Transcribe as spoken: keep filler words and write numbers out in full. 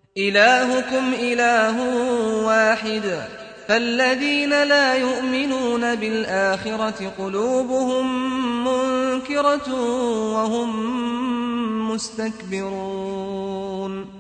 إلهكم إله واحد فالذين لا يؤمنون بالآخرة قلوبهم منكرة وهم مستكبرون